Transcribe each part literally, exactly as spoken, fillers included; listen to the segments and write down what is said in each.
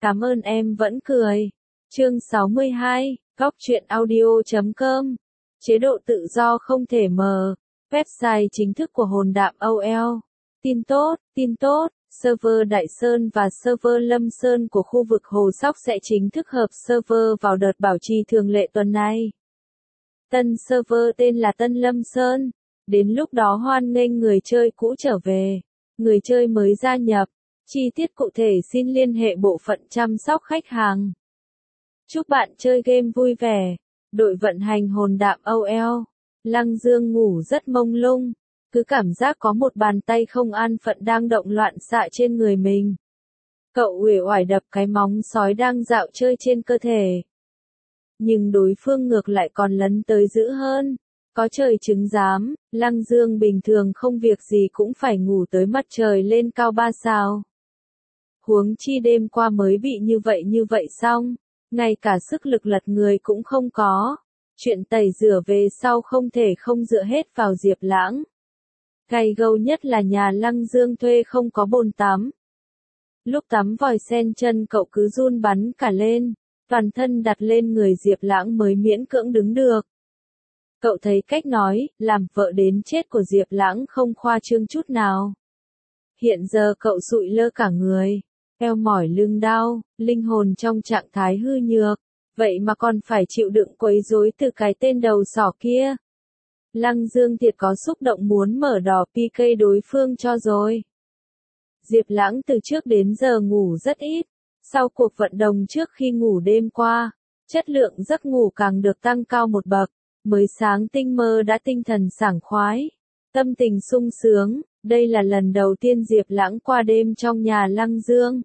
Cảm ơn em vẫn cười. Chương sáu mươi hai, góc truyện audio chấm com. Chế độ tự do không thể mờ. Website chính thức của Hồn Đạm o lờ. Tin tốt, tin tốt, server Đại Sơn và server Lâm Sơn của khu vực Hồ Sóc sẽ chính thức hợp server vào đợt bảo trì thường lệ tuần này. Tân server tên là Tân Lâm Sơn. Đến lúc đó hoan nghênh người chơi cũ trở về, người chơi mới gia nhập. Chi tiết cụ thể xin liên hệ bộ phận chăm sóc khách hàng. Chúc bạn chơi game vui vẻ. Đội vận hành Hồn Đạm o lờ. Lăng Dương ngủ rất mông lung, cứ cảm giác có một bàn tay không an phận đang động loạn xạ trên người mình. Cậu uể oải đập cái móng sói đang dạo chơi trên cơ thể. Nhưng đối phương ngược lại còn lấn tới dữ hơn. Có trời chứng giám, Lăng Dương bình thường không việc gì cũng phải ngủ tới mặt trời lên cao ba sao. Huống chi đêm qua mới bị như vậy như vậy xong, ngay cả sức lực lật người cũng không có. Chuyện tẩy rửa về sau không thể không dựa hết vào Diệp Lãng. Gay gâu nhất là nhà Lăng Dương thuê không có bồn tắm. Lúc tắm vòi sen chân cậu cứ run bắn cả lên, toàn thân đặt lên người Diệp Lãng mới miễn cưỡng đứng được. Cậu thấy cách nói, làm vợ đến chết của Diệp Lãng không khoa trương chút nào. Hiện giờ cậu sụi lơ cả người, eo mỏi lưng đau, linh hồn trong trạng thái hư nhược, vậy mà còn phải chịu đựng quấy rối từ cái tên đầu sỏ kia. Lăng Dương thiệt có xúc động muốn mở đỏ pê ca đối phương cho rồi. Diệp Lãng từ trước đến giờ ngủ rất ít, sau cuộc vận động trước khi ngủ đêm qua, chất lượng giấc ngủ càng được tăng cao một bậc, mới sáng tinh mơ đã tinh thần sảng khoái, tâm tình sung sướng. Đây là lần đầu tiên Diệp Lãng qua đêm trong nhà Lăng Dương.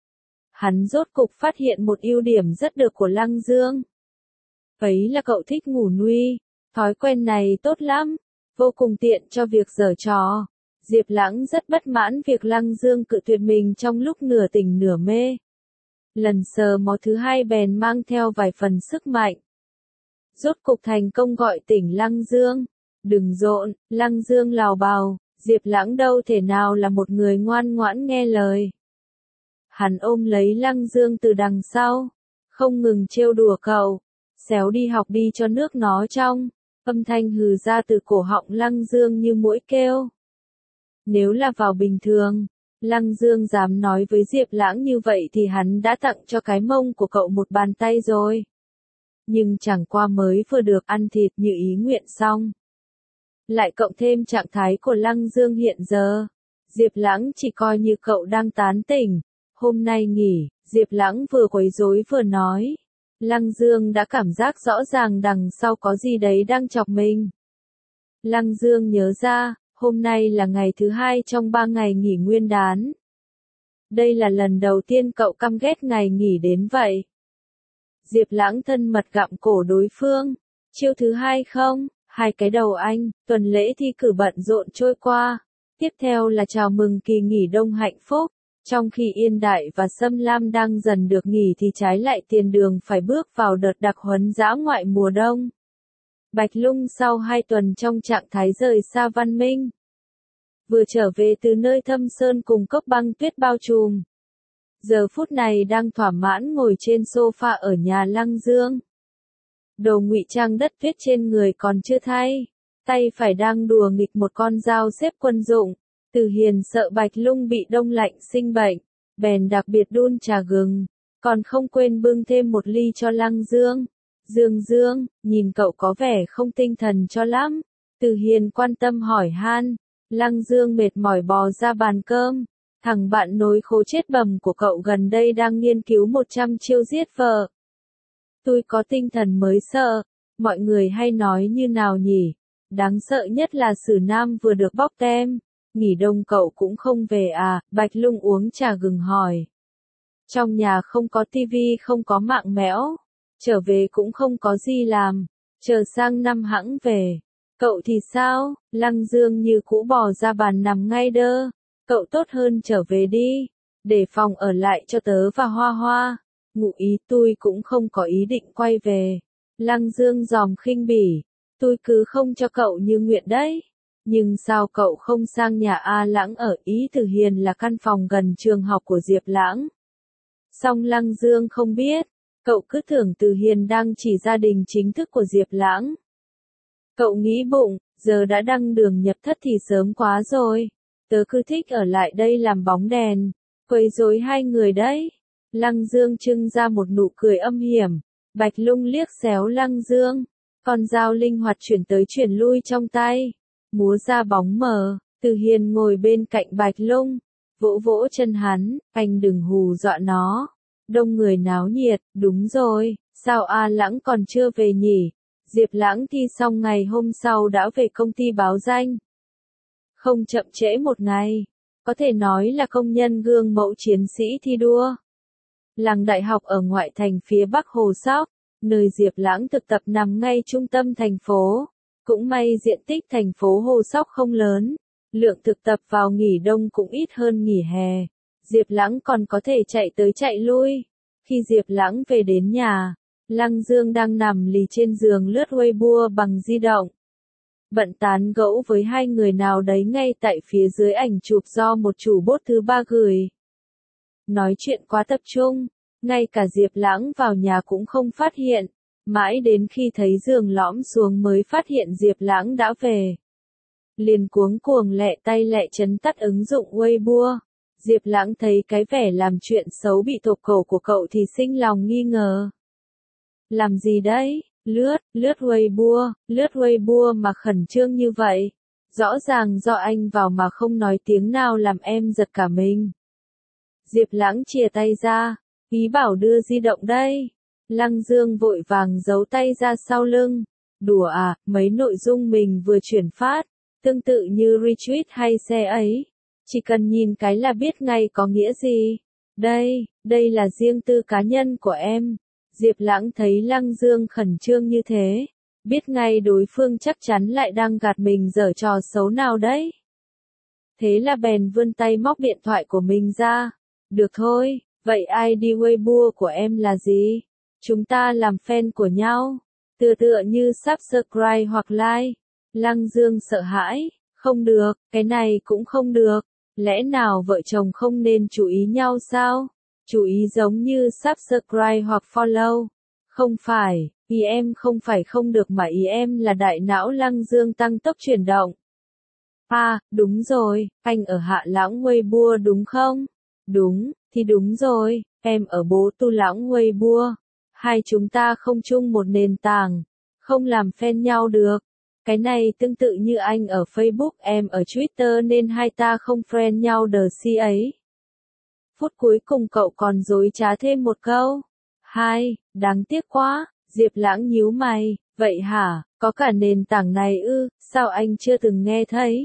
Hắn rốt cục phát hiện một ưu điểm rất được của Lăng Dương. Ấy là cậu thích ngủ nuôi, thói quen này tốt lắm, vô cùng tiện cho việc giở trò. Diệp Lãng rất bất mãn việc Lăng Dương cự tuyệt mình trong lúc nửa tỉnh nửa mê. Lần sờ mó thứ hai bèn mang theo vài phần sức mạnh. Rốt cục thành công gọi tỉnh Lăng Dương. Đừng rộn, Lăng Dương lào bào, Diệp Lãng đâu thể nào là một người ngoan ngoãn nghe lời. Hắn ôm lấy Lăng Dương từ đằng sau, không ngừng trêu đùa cậu, xéo đi học đi cho nước nó trong, âm thanh hừ ra từ cổ họng Lăng Dương như muỗi kêu. Nếu là vào bình thường, Lăng Dương dám nói với Diệp Lãng như vậy thì hắn đã tặng cho cái mông của cậu một bàn tay rồi. Nhưng chẳng qua mới vừa được ăn thịt như ý nguyện xong. Lại cộng thêm trạng thái của Lăng Dương hiện giờ, Diệp Lãng chỉ coi như cậu đang tán tỉnh. Hôm nay nghỉ, Diệp Lãng vừa quấy rối vừa nói. Lăng Dương đã cảm giác rõ ràng đằng sau có gì đấy đang chọc mình. Lăng Dương nhớ ra, hôm nay là ngày thứ hai trong ba ngày nghỉ nguyên đán. Đây là lần đầu tiên cậu căm ghét ngày nghỉ đến vậy. Diệp Lãng thân mật gặm cổ đối phương. Chiêu thứ hai không, hai cái đầu anh, tuần lễ thi cử bận rộn trôi qua. Tiếp theo là chào mừng kỳ nghỉ đông hạnh phúc. Trong khi Yên Đại và Sâm Lam đang dần được nghỉ thì trái lại Tiền Đường phải bước vào đợt đặc huấn dã ngoại mùa đông. Bạch Lung sau hai tuần trong trạng thái rời xa văn minh, vừa trở về từ nơi thâm sơn cùng cốc băng tuyết bao trùm. Giờ phút này đang thỏa mãn ngồi trên sofa ở nhà Lăng Dương. Đồ ngụy trang đất tuyết trên người còn chưa thay, tay phải đang đùa nghịch một con dao xếp quân dụng. Từ Hiền sợ Bạch Lung bị đông lạnh sinh bệnh, bèn đặc biệt đun trà gừng, còn không quên bưng thêm một ly cho Lăng Dương. Dương Dương, nhìn cậu có vẻ không tinh thần cho lắm. Từ Hiền quan tâm hỏi han. Lăng Dương mệt mỏi bò ra bàn cơm. Thằng bạn nối khố chết bầm của cậu gần đây đang nghiên cứu một trăm chiêu giết vợ. Tôi có tinh thần mới sợ. Mọi người hay nói như nào nhỉ? Đáng sợ nhất là Sử Nam vừa được bóc tem. Nghỉ đông cậu cũng không về à? Bạch Lung uống trà gừng hỏi. Trong nhà không có tivi, không có mạng mẽo. Trở về cũng không có gì làm. Chờ sang năm hẵng về. Cậu thì sao? Lăng Dương như cũ bò ra bàn nằm ngay đơ. Cậu tốt hơn trở về đi. Để phòng ở lại cho tớ và Hoa Hoa. Ngụ ý tôi cũng không có ý định quay về. Lăng Dương giòm khinh bỉ. Tôi cứ không cho cậu như nguyện đấy. Nhưng sao cậu không sang nhà A Lãng ở? Ý Từ Hiền là căn phòng gần trường học của Diệp Lãng. Song Lăng Dương không biết, cậu cứ tưởng Từ Hiền đang chỉ gia đình chính thức của Diệp Lãng. Cậu nghĩ bụng, giờ đã đăng đường nhập thất thì sớm quá rồi. Tớ cứ thích ở lại đây làm bóng đèn, quấy rối hai người đấy. Lăng Dương trưng ra một nụ cười âm hiểm. Bạch Lung liếc xéo Lăng Dương. Con dao linh hoạt chuyển tới chuyển lui trong tay. Múa ra bóng mờ. Từ Hiền ngồi bên cạnh Bạch Lung. Vỗ vỗ chân hắn, anh đừng hù dọa nó. Đông người náo nhiệt, đúng rồi, sao A Lãng còn chưa về nhỉ? Diệp Lãng thi xong ngày hôm sau đã về công ty báo danh. Không chậm trễ một ngày, có thể nói là công nhân gương mẫu chiến sĩ thi đua. Làng đại học ở ngoại thành phía bắc Hồ Sóc, nơi Diệp Lãng thực tập nằm ngay trung tâm thành phố. Cũng may diện tích thành phố Hồ Sóc không lớn, lượng thực tập vào nghỉ đông cũng ít hơn nghỉ hè. Diệp Lãng còn có thể chạy tới chạy lui. Khi Diệp Lãng về đến nhà, Lăng Dương đang nằm lì trên giường lướt Weibo bằng di động. Bận tán gẫu với hai người nào đấy ngay tại phía dưới ảnh chụp do một chủ bốt thứ ba gửi. Nói chuyện quá tập trung, ngay cả Diệp Lãng vào nhà cũng không phát hiện, mãi đến khi thấy giường lõm xuống mới phát hiện Diệp Lãng đã về. Liền cuống cuồng lẹ tay lẹ chấn tắt ứng dụng Weibo. Diệp Lãng thấy cái vẻ làm chuyện xấu bị tột cổ của cậu thì sinh lòng nghi ngờ. Làm gì đấy? Lướt, lướt Weibo, lướt Weibo mà khẩn trương như vậy. Rõ ràng do anh vào mà không nói tiếng nào làm em giật cả mình. Diệp Lãng chìa tay ra, ý bảo đưa di động đây. Lăng Dương vội vàng giấu tay ra sau lưng. Đùa à, mấy nội dung mình vừa chuyển phát, tương tự như retweet hay share ấy. Chỉ cần nhìn cái là biết ngay có nghĩa gì. Đây, đây là riêng tư cá nhân của em. Diệp Lãng thấy Lăng Dương khẩn trương như thế, biết ngay đối phương chắc chắn lại đang gạt mình giở trò xấu nào đấy. Thế là bèn vươn tay móc điện thoại của mình ra. Được thôi, vậy i đê Weibo của em là gì? Chúng ta làm fan của nhau. Tựa tựa như subscribe hoặc like. Lăng Dương sợ hãi. Không được, cái này cũng không được. Lẽ nào vợ chồng không nên chú ý nhau sao? Chú ý giống như subscribe hoặc follow. Không phải, ý em không phải không được mà ý em là đại não Lăng Dương tăng tốc chuyển động. À, đúng rồi, anh ở Hạ Lãng Weibo đúng không? Đúng, thì đúng rồi, em ở Bố Tu Lãng Weibo. Hai chúng ta không chung một nền tảng, không làm fan nhau được. Cái này tương tự như anh ở Facebook em ở Twitter nên hai ta không friend nhau đờ si ấy. Phút cuối cùng cậu còn dối trá thêm một câu. Hai, đáng tiếc quá, Diệp Lãng nhíu mày, vậy hả, có cả nền tảng này ư, sao anh chưa từng nghe thấy?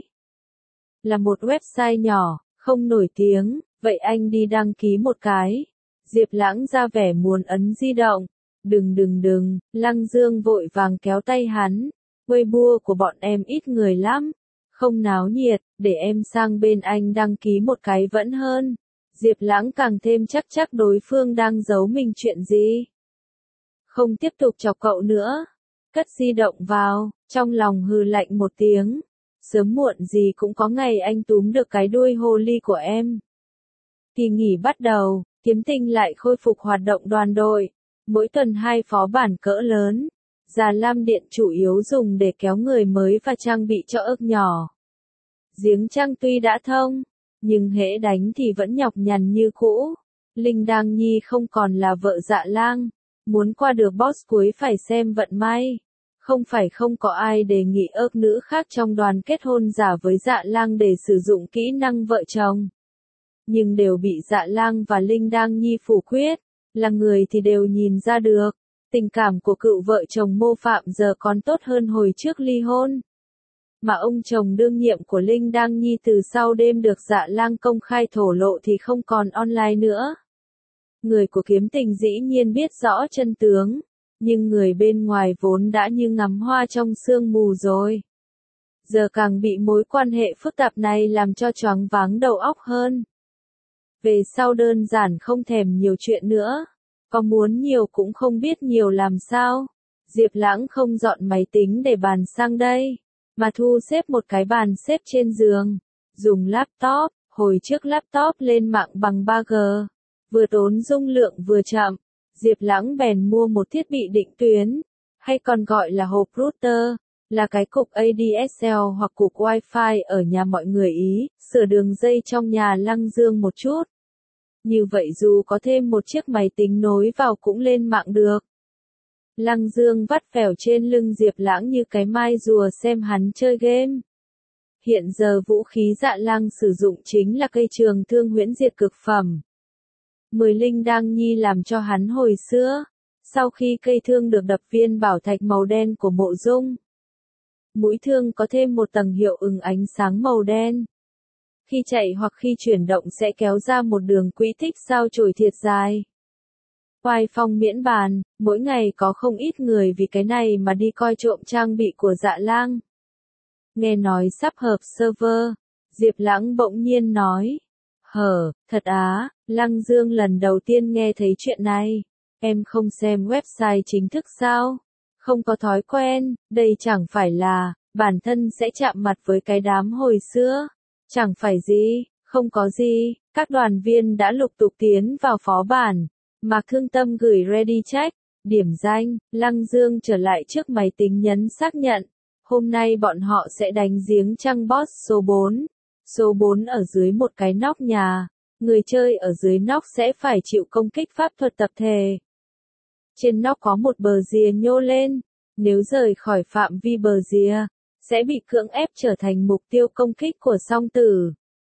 Là một website nhỏ, không nổi tiếng, vậy anh đi đăng ký một cái. Diệp Lãng ra vẻ muốn ấn di động. Đừng đừng đừng, Lăng Dương vội vàng kéo tay hắn. Weibo của bọn em ít người lắm, không náo nhiệt, để em sang bên anh đăng ký một cái vẫn hơn. Diệp Lãng càng thêm chắc chắc đối phương đang giấu mình chuyện gì. Không tiếp tục chọc cậu nữa. Cất di động vào, trong lòng hừ lạnh một tiếng. Sớm muộn gì cũng có ngày anh túm được cái đuôi hồ ly của em. Kỳ nghỉ bắt đầu, Kiếm Tinh lại khôi phục hoạt động đoàn đội. Mỗi tuần hai phó bản cỡ lớn. Già Lam Điện chủ yếu dùng để kéo người mới và trang bị cho ức nhỏ. Giếng Trăng tuy đã thông, nhưng hễ đánh thì vẫn nhọc nhằn như cũ. Linh Đang Nhi không còn là vợ Dạ Lang, muốn qua được boss cuối phải xem vận may. Không phải không có ai đề nghị ức nữ khác trong đoàn kết hôn giả với Dạ Lang để sử dụng kỹ năng vợ chồng. Nhưng đều bị Dạ Lang và Linh Đang Nhi phủ quyết, là người thì đều nhìn ra được. Tình cảm của cựu vợ chồng Mô Phạm giờ còn tốt hơn hồi trước ly hôn. Mà ông chồng đương nhiệm của Linh Đang Nhi từ sau đêm được Dạ Lang công khai thổ lộ thì không còn online nữa. Người của Kiếm Tình dĩ nhiên biết rõ chân tướng, nhưng người bên ngoài vốn đã như ngắm hoa trong sương mù rồi. Giờ càng bị mối quan hệ phức tạp này làm cho choáng váng đầu óc hơn. Về sau đơn giản không thèm nhiều chuyện nữa. Có muốn nhiều cũng không biết nhiều làm sao. Diệp Lãng không dọn máy tính để bàn sang đây, mà thu xếp một cái bàn xếp trên giường. Dùng laptop, hồi trước laptop lên mạng bằng ba G. Vừa tốn dung lượng vừa chậm, Diệp Lãng bèn mua một thiết bị định tuyến, hay còn gọi là hộp router, là cái cục a đê ét lờ hoặc cục Wi-Fi ở nhà mọi người Ý, sửa đường dây trong nhà Lăng Dương một chút. Như vậy dù có thêm một chiếc máy tính nối vào cũng lên mạng được. Lăng Dương vắt vẻo trên lưng Diệp Lãng như cái mai rùa xem hắn chơi game. Hiện giờ vũ khí Dạ Lang sử dụng chính là cây trường thương huyễn diệt cực phẩm. Mười linh đăng nhi làm cho hắn hồi xưa, sau khi cây thương được đập viên bảo thạch màu đen của Mộ Dung. Mũi thương có thêm một tầng hiệu ứng ánh sáng màu đen. Khi chạy hoặc khi chuyển động sẽ kéo ra một đường quỹ tích sao chổi thiệt dài. Oai phong miễn bàn, mỗi ngày có không ít người vì cái này mà đi coi trộm trang bị của Dạ Lang. Nghe nói sắp hợp server, Diệp Lãng bỗng nhiên nói. Hở, thật á, Lăng Dương lần đầu tiên nghe thấy chuyện này. Em không xem website chính thức sao? Không có thói quen, đây chẳng phải là, bản thân sẽ chạm mặt với cái đám hồi xưa. Chẳng phải gì, không có gì, các đoàn viên đã lục tục tiến vào phó bản. Mạc Thương Tâm gửi ready check, điểm danh, Lăng Dương trở lại trước máy tính nhấn xác nhận. Hôm nay bọn họ sẽ đánh giếng trăng boss số bốn. Số bốn ở dưới một cái nóc nhà. Người chơi ở dưới nóc sẽ phải chịu công kích pháp thuật tập thể. Trên nóc có một bờ rìa nhô lên. Nếu rời khỏi phạm vi bờ rìa, sẽ bị cưỡng ép trở thành mục tiêu công kích của song tử.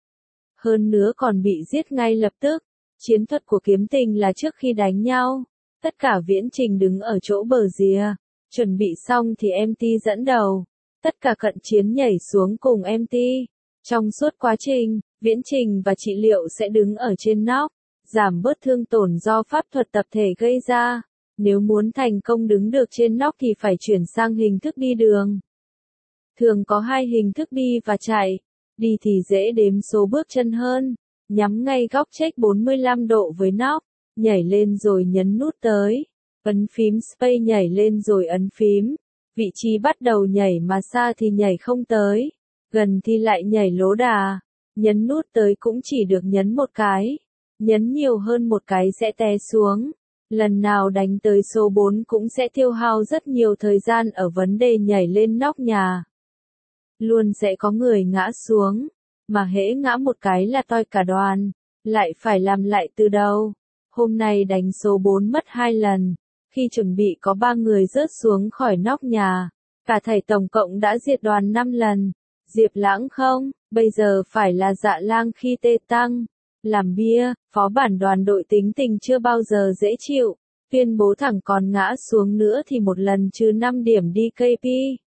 Hơn nữa còn bị giết ngay lập tức. Chiến thuật của kiếm tình là trước khi đánh nhau, tất cả viễn trình đứng ở chỗ bờ rìa. Chuẩn bị xong thì em tê dẫn đầu. Tất cả cận chiến nhảy xuống cùng em tê. Trong suốt quá trình, viễn trình và trị liệu sẽ đứng ở trên nóc, giảm bớt thương tổn do pháp thuật tập thể gây ra. Nếu muốn thành công đứng được trên nóc thì phải chuyển sang hình thức đi đường. Thường có hai hình thức đi và chạy. Đi thì dễ đếm số bước chân hơn. Nhắm ngay góc check bốn mươi lăm độ với nóc. Nhảy lên rồi nhấn nút tới. Ấn phím space nhảy lên rồi ấn phím. Vị trí bắt đầu nhảy mà xa thì nhảy không tới. Gần thì lại nhảy lố đà. Nhấn nút tới cũng chỉ được nhấn một cái. Nhấn nhiều hơn một cái sẽ té xuống. Lần nào đánh tới số bốn cũng sẽ tiêu hao rất nhiều thời gian ở vấn đề nhảy lên nóc nhà. Luôn sẽ có người ngã xuống. Mà hễ ngã một cái là toi cả đoàn. Lại phải làm lại từ đầu. Hôm nay đánh số bốn mất hai lần. Khi chuẩn bị có ba người rớt xuống khỏi nóc nhà. Cả thảy tổng cộng đã diệt đoàn năm lần. Diệp Lãng không, bây giờ phải là Dạ Lang khi tê tăng. Làm bia, phó bản đoàn đội tính tình chưa bao giờ dễ chịu. Tuyên bố thẳng còn ngã xuống nữa thì một lần trừ năm điểm đi ca pê.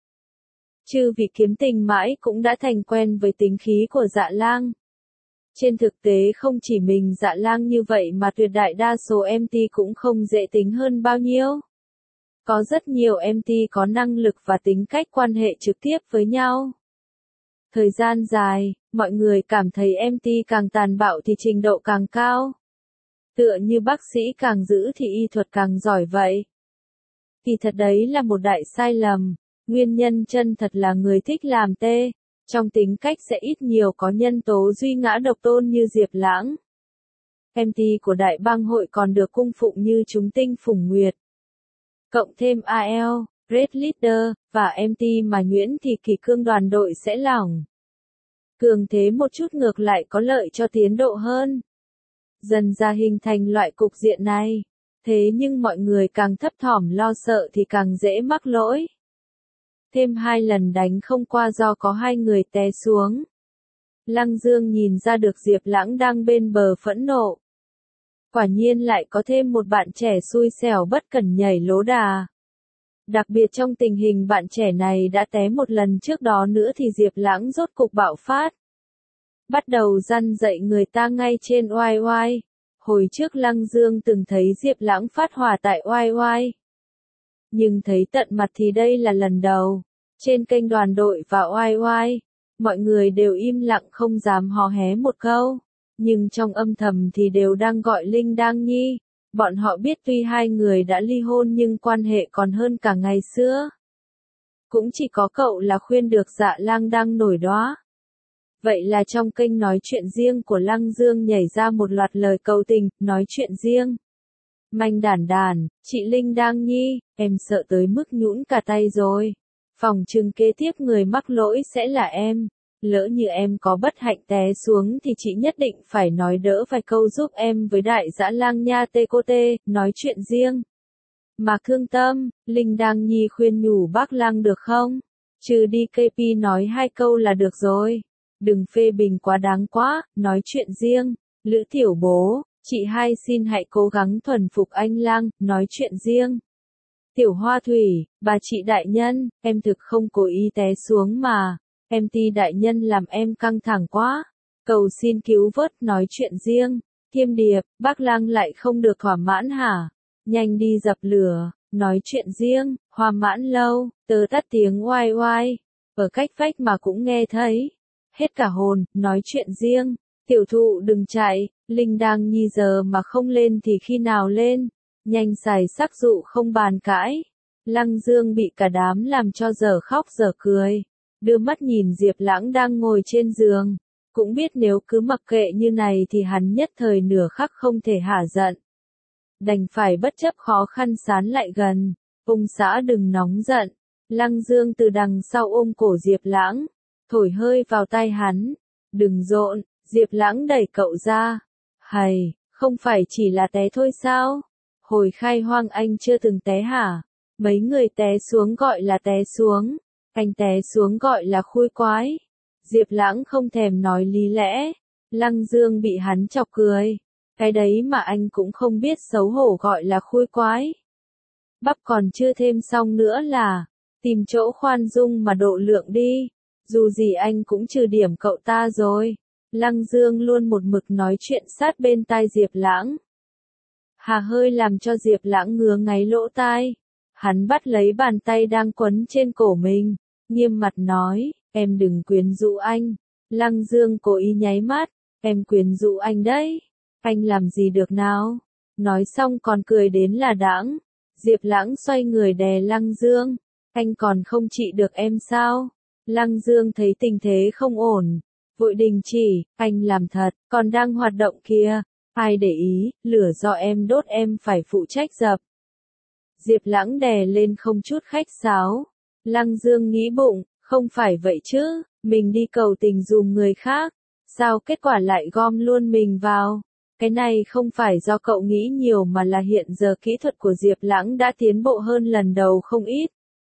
Chứ vì kiếm tình mãi cũng đã thành quen với tính khí của Dạ Lang. Trên thực tế không chỉ mình Dạ Lang như vậy mà tuyệt đại đa số em tê cũng không dễ tính hơn bao nhiêu. Có rất nhiều em tê có năng lực và tính cách quan hệ trực tiếp với nhau. Thời gian dài, mọi người cảm thấy em tê càng tàn bạo thì trình độ càng cao. Tựa như bác sĩ càng giữ thì y thuật càng giỏi vậy. Kỳ thật đấy là một đại sai lầm. Nguyên nhân chân thật là người thích làm tê. Trong tính cách sẽ ít nhiều có nhân tố duy ngã độc tôn như Diệp Lãng. em tê của đại bang hội còn được cung phụng như chúng tinh phủng nguyệt. Cộng thêm a lờ, Red Leader, và em tê mà nhuyễn thì kỷ cương đoàn đội sẽ lỏng. Cường thế một chút ngược lại có lợi cho tiến độ hơn. Dần ra hình thành loại cục diện này. Thế nhưng mọi người càng thấp thỏm lo sợ thì càng dễ mắc lỗi. Thêm hai lần đánh không qua do có hai người té xuống. Lăng Dương nhìn ra được Diệp Lãng đang bên bờ phẫn nộ. Quả nhiên lại có thêm một bạn trẻ xui xẻo bất cẩn nhảy lố đà. Đặc biệt trong tình hình bạn trẻ này đã té một lần trước đó nữa thì Diệp Lãng rốt cục bạo phát. Bắt đầu răn dạy người ta ngay trên oai oai. Hồi trước Lăng Dương từng thấy Diệp Lãng phát hỏa tại oai oai. Nhưng thấy tận mặt thì đây là lần đầu. Trên kênh đoàn đội và oai oai, mọi người đều im lặng không dám hò hé một câu. Nhưng trong âm thầm thì đều đang gọi Linh Đang Nhi. Bọn họ biết tuy hai người đã ly hôn nhưng quan hệ còn hơn cả ngày xưa. Cũng chỉ có cậu là khuyên được Dạ Lang đang nổi đóa. Vậy là trong kênh nói chuyện riêng của Lăng Dương nhảy ra một loạt lời cầu tình, nói chuyện riêng. Manh đản đản, chị Linh Đang Nhi, em sợ tới mức nhũn cả tay rồi. Phòng trừng kế tiếp người mắc lỗi sẽ là em. Lỡ như em có bất hạnh té xuống thì chị nhất định phải nói đỡ vài câu giúp em với đại dã lang nha tê cô tê, nói chuyện riêng. Mà Cương Tâm, Linh Đang Nhi khuyên nhủ bác Lăng được không? Trừ đi ca pê nói hai câu là được rồi. Đừng phê bình quá đáng quá, nói chuyện riêng. Lữ Tiểu Bố, chị hai xin hãy cố gắng thuần phục anh Lăng, nói chuyện riêng. Tiểu Hoa Thủy, bà chị đại nhân, em thực không cố ý té xuống mà. Em ti đại nhân làm em căng thẳng quá. Cầu xin cứu vớt, nói chuyện riêng. Thiêm Điệp, bác Lăng lại không được thỏa mãn hả? Nhanh đi dập lửa, nói chuyện riêng. Hoa Mãn Lâu, tớ tắt tiếng oai oai. Ở cách vách mà cũng nghe thấy. Hết cả hồn, nói chuyện riêng. Tiểu Thụ đừng chạy, Linh Đang Nhi giờ mà không lên thì khi nào lên. Nhanh xài sắc dụ không bàn cãi. Lăng Dương bị cả đám làm cho giờ khóc giờ cười. Đưa mắt nhìn Diệp Lãng đang ngồi trên giường. Cũng biết nếu cứ mặc kệ như này thì hắn nhất thời nửa khắc không thể hả giận. Đành phải bất chấp khó khăn sán lại gần. Ông xã đừng nóng giận. Lăng Dương từ đằng sau ôm cổ Diệp Lãng. Thổi hơi vào tai hắn. Đừng rộn, Diệp Lãng đẩy cậu ra. Hầy, không phải chỉ là té thôi sao? Hồi khai hoang anh chưa từng té hả? Mấy người té xuống gọi là té xuống. Anh té xuống gọi là khui quái. Diệp Lãng không thèm nói lý lẽ. Lăng Dương bị hắn chọc cười. Cái đấy mà anh cũng không biết xấu hổ gọi là khui quái. Bắp còn chưa thêm xong nữa là. Tìm chỗ khoan dung mà độ lượng đi. Dù gì anh cũng trừ điểm cậu ta rồi. Lăng Dương luôn một mực nói chuyện sát bên tai Diệp Lãng. Hà hơi làm cho Diệp Lãng ngứa ngáy lỗ tai. Hắn bắt lấy bàn tay đang quấn trên cổ mình. Nghiêm mặt nói, em đừng quyến rũ anh. Lăng Dương cố ý nháy mắt, em quyến rũ anh đấy. Anh làm gì được nào? Nói xong còn cười đến là đãng. Diệp Lãng xoay người đè Lăng Dương. Anh còn không trị được em sao? Lăng Dương thấy tình thế không ổn. Vội đình chỉ, anh làm thật, còn đang hoạt động kia. Ai để ý, lửa do em đốt em phải phụ trách dập. Diệp Lãng đè lên không chút khách sáo. Lăng Dương nghĩ bụng, không phải vậy chứ, mình đi cầu tình dùm người khác. Sao kết quả lại gom luôn mình vào? Cái này không phải do cậu nghĩ nhiều mà là hiện giờ kỹ thuật của Diệp Lãng đã tiến bộ hơn lần đầu không ít.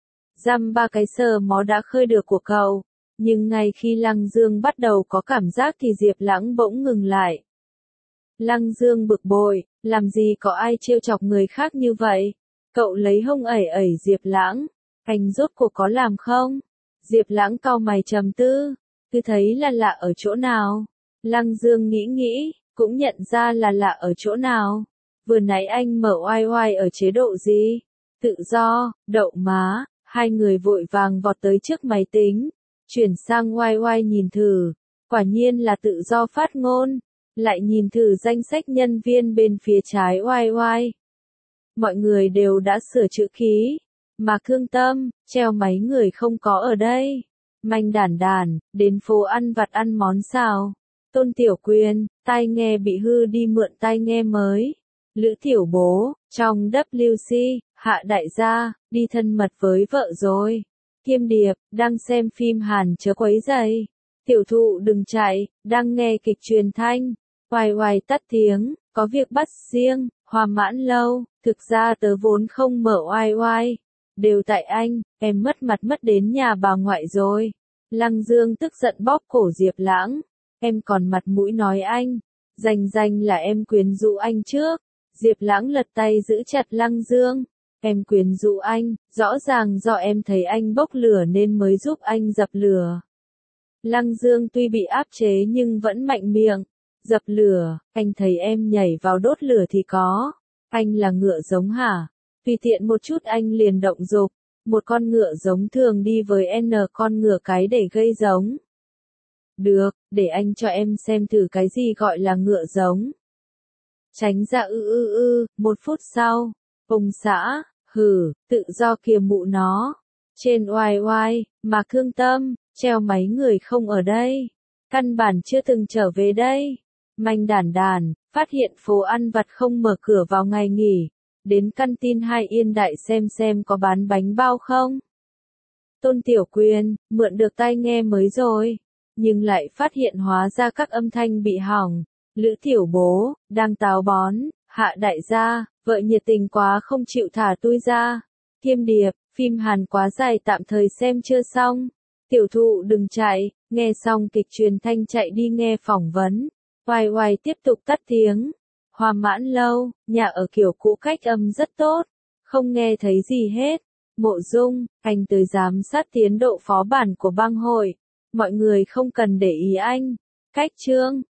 Dăm ba cái sờ mó đã khơi được của cậu. Nhưng ngay khi Lăng Dương bắt đầu có cảm giác thì Diệp Lãng bỗng ngừng lại. Lăng Dương bực bội, làm gì có ai trêu chọc người khác như vậy? Cậu lấy hông ẩy ẩy Diệp Lãng. Anh rốt cuộc có làm không? Diệp Lãng cau mày trầm tư. Cứ thấy là lạ ở chỗ nào? Lăng Dương nghĩ nghĩ, cũng nhận ra là lạ ở chỗ nào. Vừa nãy anh mở oai oai ở chế độ gì? Tự do, đậu má. Hai người vội vàng vọt tới trước máy tính. Chuyển sang oai oai nhìn thử. Quả nhiên là tự do phát ngôn. Lại nhìn thử danh sách nhân viên bên phía trái oai oai. Mọi người đều đã sửa chữ ký. Mà Cương Tâm, treo mấy người không có ở đây. Manh đản đản, đến phố ăn vặt ăn món xào. Tôn Tiểu Quyền, tai nghe bị hư đi mượn tai nghe mới. Lữ Tiểu Bố, trong W C, Hạ Đại Gia, đi thân mật với vợ rồi. Thiêm Điệp, đang xem phim Hàn chớ quấy giày. Tiểu Thụ đừng chạy, đang nghe kịch truyền thanh. Oai oai tắt tiếng, có việc bắt riêng. Hoa Mãn Lâu, thực ra tớ vốn không mở oai oai. Đều tại anh, em mất mặt mất đến nhà bà ngoại rồi. Lăng Dương tức giận bóp cổ Diệp Lãng. Em còn mặt mũi nói anh. Danh danh là em quyến rũ anh trước. Diệp Lãng lật tay giữ chặt Lăng Dương. Em quyến rũ anh, rõ ràng do em thấy anh bốc lửa nên mới giúp anh dập lửa. Lăng Dương tuy bị áp chế nhưng vẫn mạnh miệng. Dập lửa, anh thấy em nhảy vào đốt lửa thì có. Anh là ngựa giống hả? Tùy tiện một chút anh liền động dục. Một con ngựa giống thường đi với N con ngựa cái để gây giống. Được, để anh cho em xem thử cái gì gọi là ngựa giống. Tránh ra ư ư ư, một phút sau. Ông xã, hử, tự do kìa mụ nó. Trên oai oai, mà Cương Tâm, treo mấy người không ở đây. Căn bản chưa từng trở về đây. Manh đản đản, phát hiện phố ăn vặt không mở cửa vào ngày nghỉ. Đến căn tin Hai Yên Đại xem xem có bán bánh bao không. Tôn Tiểu Quyền, mượn được tai nghe mới rồi. Nhưng lại phát hiện hóa ra các âm thanh bị hỏng. Lữ Tiểu Bố, đang táo bón. Hạ đại gia, vợ nhiệt tình quá không chịu thả tôi ra. Thiêm Điệp, phim Hàn quá dài tạm thời xem chưa xong. Tiểu thụ đừng chạy, nghe xong kịch truyền thanh chạy đi nghe phỏng vấn. Oai oai tiếp tục tắt tiếng. Hoa Mãn Lâu, nhà ở kiểu cũ cách âm rất tốt. Không nghe thấy gì hết. Mộ Dung, anh tới giám sát tiến độ phó bản của bang hội. Mọi người không cần để ý anh. Cách chương.